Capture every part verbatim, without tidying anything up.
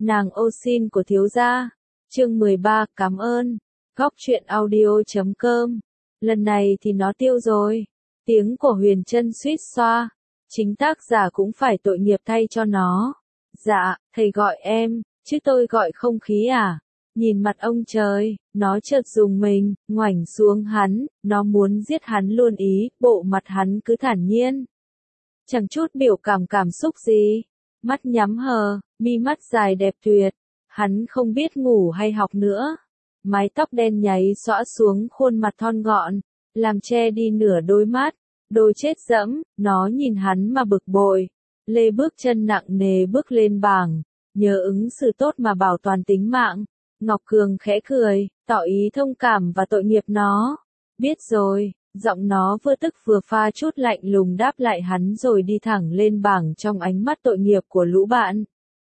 Nàng ô xin của thiếu gia. Chương mười ba, cảm ơn. Góc truyện audio chấm com. Lần này thì nó tiêu rồi. Tiếng của Huyền Trân suýt xoa. Chính tác giả cũng phải tội nghiệp thay cho nó. Dạ, thầy gọi em, chứ tôi gọi không khí à? Nhìn mặt ông trời, nó chợt dùng mình, ngoảnh xuống hắn, nó muốn giết hắn luôn ý, bộ mặt hắn cứ thản nhiên. Chẳng chút biểu cảm cảm xúc gì. Mắt nhắm hờ, mi mắt dài đẹp tuyệt. Hắn không biết ngủ hay học nữa. Mái tóc đen nháy xõa xuống khuôn mặt thon gọn, làm che đi nửa đôi mắt. Đôi chết dẫm, nó nhìn hắn mà bực bội. Lê bước chân nặng nề bước lên bảng, nhờ ứng xử tốt mà bảo toàn tính mạng. Ngọc Cường khẽ cười, tỏ ý thông cảm và tội nghiệp nó. Biết rồi, giọng nó vừa tức vừa pha chút lạnh lùng đáp lại hắn rồi đi thẳng lên bảng trong ánh mắt tội nghiệp của lũ bạn.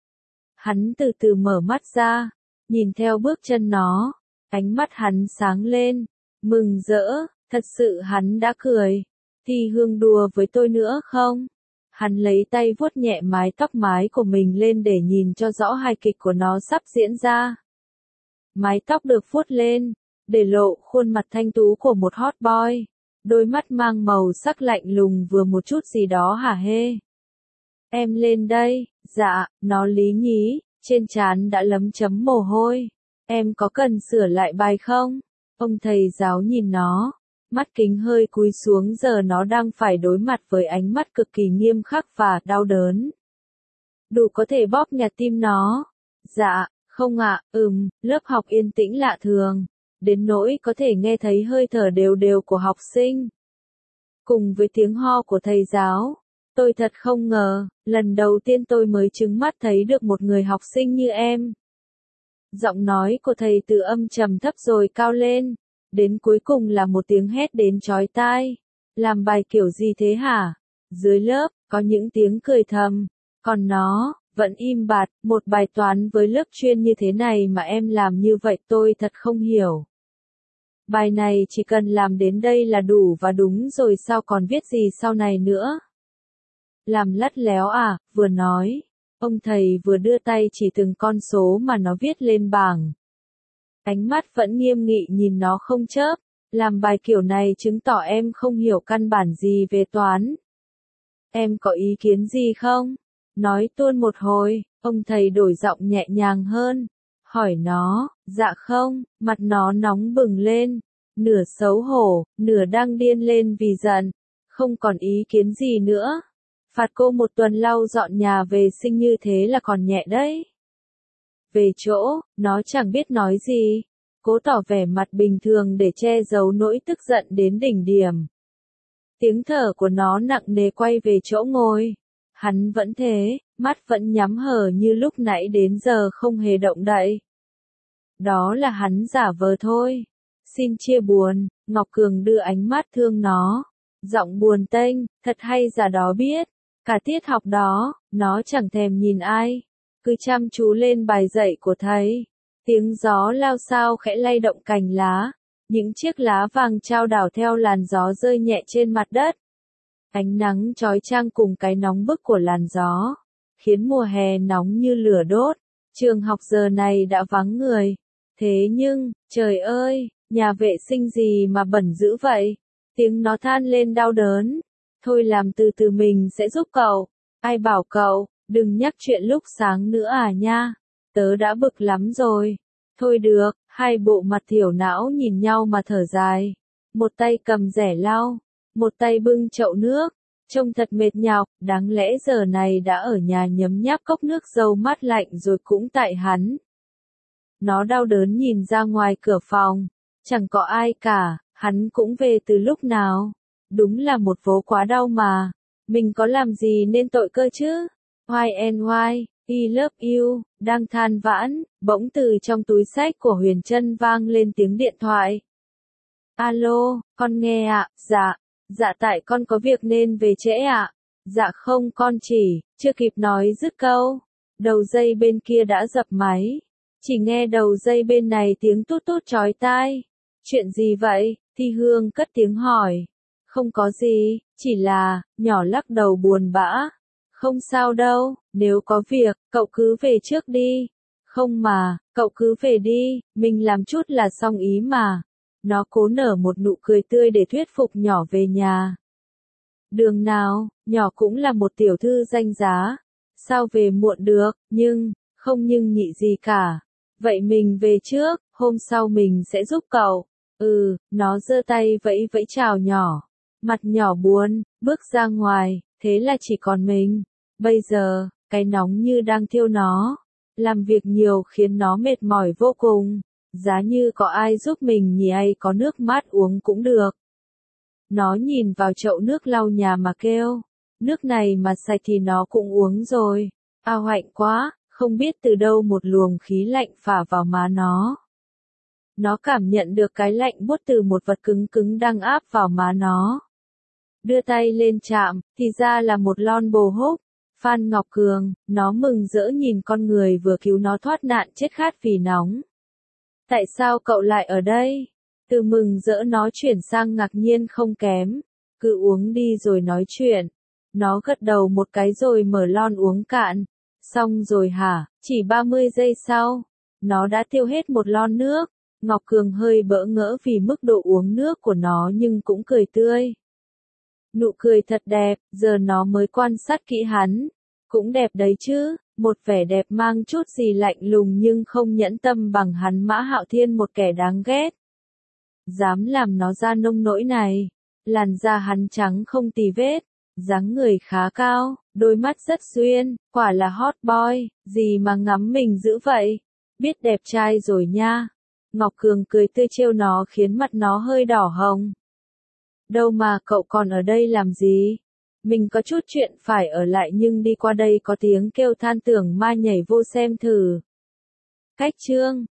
Hắn từ từ mở mắt ra, nhìn theo bước chân nó, ánh mắt hắn sáng lên, mừng rỡ, thật sự hắn đã cười. Thì Hương đùa với tôi nữa không? Hắn lấy tay vuốt nhẹ mái tóc mái của mình lên để nhìn cho rõ hài kịch của nó sắp diễn ra. Mái tóc được vuốt lên, để lộ khuôn mặt thanh tú của một hot boy. Đôi mắt mang màu sắc lạnh lùng vừa một chút gì đó hả hê. Em lên đây, dạ, nó lý nhí, trên trán đã lấm chấm mồ hôi. Em có cần sửa lại bài không? Ông thầy giáo nhìn nó, mắt kính hơi cúi xuống giờ nó đang phải đối mặt với ánh mắt cực kỳ nghiêm khắc và đau đớn. Đủ có thể bóp nghẹt tim nó. Dạ, không ạ, ừm, lớp học yên tĩnh lạ thường. Đến nỗi có thể nghe thấy hơi thở đều đều của học sinh. Cùng với tiếng ho của thầy giáo. Tôi thật không ngờ, lần đầu tiên tôi mới chứng mắt thấy được một người học sinh như em. Giọng nói của thầy từ âm trầm thấp rồi cao lên. Đến cuối cùng là một tiếng hét đến chói tai. Làm bài kiểu gì thế hả? Dưới lớp, có những tiếng cười thầm. Còn nó, vẫn im bặt, một bài toán với lớp chuyên như thế này mà em làm như vậy tôi thật không hiểu. Bài này chỉ cần làm đến đây là đủ và đúng rồi sao còn viết gì sau này nữa? Làm lắt léo à, vừa nói. Ông thầy vừa đưa tay chỉ từng con số mà nó viết lên bảng. Ánh mắt vẫn nghiêm nghị nhìn nó không chớp. Làm bài kiểu này chứng tỏ em không hiểu căn bản gì về toán. Em có ý kiến gì không? Nói tuôn một hồi, ông thầy đổi giọng nhẹ nhàng hơn. Hỏi nó, dạ không, mặt nó nóng bừng lên. Nửa xấu hổ, nửa đang điên lên vì giận. Không còn ý kiến gì nữa. Phạt cô một tuần lau dọn nhà vệ sinh như thế là còn nhẹ đấy. Về chỗ, nó chẳng biết nói gì. Cố tỏ vẻ mặt bình thường để che giấu nỗi tức giận đến đỉnh điểm. Tiếng thở của nó nặng nề quay về chỗ ngồi. Hắn vẫn thế, mắt vẫn nhắm hờ như lúc nãy đến giờ không hề động đậy. Đó là hắn giả vờ thôi. Xin chia buồn, Ngọc Cường đưa ánh mắt thương nó. Giọng buồn tênh, thật hay giả đó biết. Cả tiết học đó, nó chẳng thèm nhìn ai. Cứ chăm chú lên bài dạy của thầy. Tiếng gió lao xao khẽ lay động cành lá. Những chiếc lá vàng chao đảo theo làn gió rơi nhẹ trên mặt đất. Ánh nắng chói chang cùng cái nóng bức của làn gió. Khiến mùa hè nóng như lửa đốt. Trường học giờ này đã vắng người. Thế nhưng, trời ơi, nhà vệ sinh gì mà bẩn dữ vậy? Tiếng nó than lên đau đớn. Thôi làm từ từ mình sẽ giúp cậu. Ai bảo cậu, đừng nhắc chuyện lúc sáng nữa à nha. Tớ đã bực lắm rồi. Thôi được, hai bộ mặt thiểu não nhìn nhau mà thở dài. Một tay cầm rẻ lau, một tay bưng chậu nước. Trông thật mệt nhọc, đáng lẽ giờ này đã ở nhà nhấm nháp cốc nước dâu mát lạnh rồi cũng tại hắn. Nó đau đớn nhìn ra ngoài cửa phòng. Chẳng có ai cả, hắn cũng về từ lúc nào. Đúng là một vố quá đau mà. Mình có làm gì nên tội cơ chứ? Why and why, I love you, đang than vãn, bỗng từ trong túi xách của Huyền Trân vang lên tiếng điện thoại. Alo, con nghe ạ, dạ, dạ tại con có việc nên về trễ ạ. Dạ không con chỉ, chưa kịp nói dứt câu. Đầu dây bên kia đã dập máy. Chỉ nghe đầu dây bên này tiếng tút tút chói tai. Chuyện gì vậy? Thi Hương cất tiếng hỏi. Không có gì, chỉ là, nhỏ lắc đầu buồn bã. Không sao đâu, nếu có việc, cậu cứ về trước đi. Không mà, cậu cứ về đi, mình làm chút là xong ý mà. Nó cố nở một nụ cười tươi để thuyết phục nhỏ về nhà. Đường nào, nhỏ cũng là một tiểu thư danh giá. Sao về muộn được, nhưng, không nhưng nhị gì cả. Vậy mình về trước, hôm sau mình sẽ giúp cậu. Ừ, nó giơ tay vẫy vẫy chào nhỏ. Mặt nhỏ buồn, bước ra ngoài, thế là chỉ còn mình. Bây giờ, cái nóng như đang thiêu nó. Làm việc nhiều khiến nó mệt mỏi vô cùng. Giá như có ai giúp mình nhỉ, hay có nước mát uống cũng được. Nó nhìn vào chậu nước lau nhà mà kêu. Nước này mà sạch thì nó cũng uống rồi. Ao hạnh quá, không biết từ đâu một luồng khí lạnh phả vào má nó. Nó cảm nhận được cái lạnh buốt từ một vật cứng cứng đang áp vào má nó. Đưa tay lên chạm, thì ra là một lon bồ húc. Phan Ngọc Cường, nó mừng rỡ nhìn con người vừa cứu nó thoát nạn chết khát vì nóng. Tại sao cậu lại ở đây? Từ mừng rỡ nó chuyển sang ngạc nhiên không kém. Cứ uống đi rồi nói chuyện. Nó gật đầu một cái rồi mở lon uống cạn. Xong rồi hả? Chỉ ba mươi giây sau, nó đã tiêu hết một lon nước. Ngọc Cường hơi bỡ ngỡ vì mức độ uống nước của nó nhưng cũng cười tươi. Nụ cười thật đẹp, giờ nó mới quan sát kỹ hắn. Cũng đẹp đấy chứ, một vẻ đẹp mang chút gì lạnh lùng nhưng không nhẫn tâm bằng hắn Mã Hạo Thiên, một kẻ đáng ghét. Dám làm nó ra nông nỗi này. Làn da hắn trắng không tì vết, dáng người khá cao, đôi mắt rất duyên, quả là hot boy, gì mà ngắm mình dữ vậy. Biết đẹp trai rồi nha. Ngọc Cường cười tươi trêu nó khiến mặt nó hơi đỏ hồng. Đâu mà cậu còn ở đây làm gì? Mình có chút chuyện phải ở lại nhưng đi qua đây có tiếng kêu than tưởng ma nhảy vô xem thử. Cách chương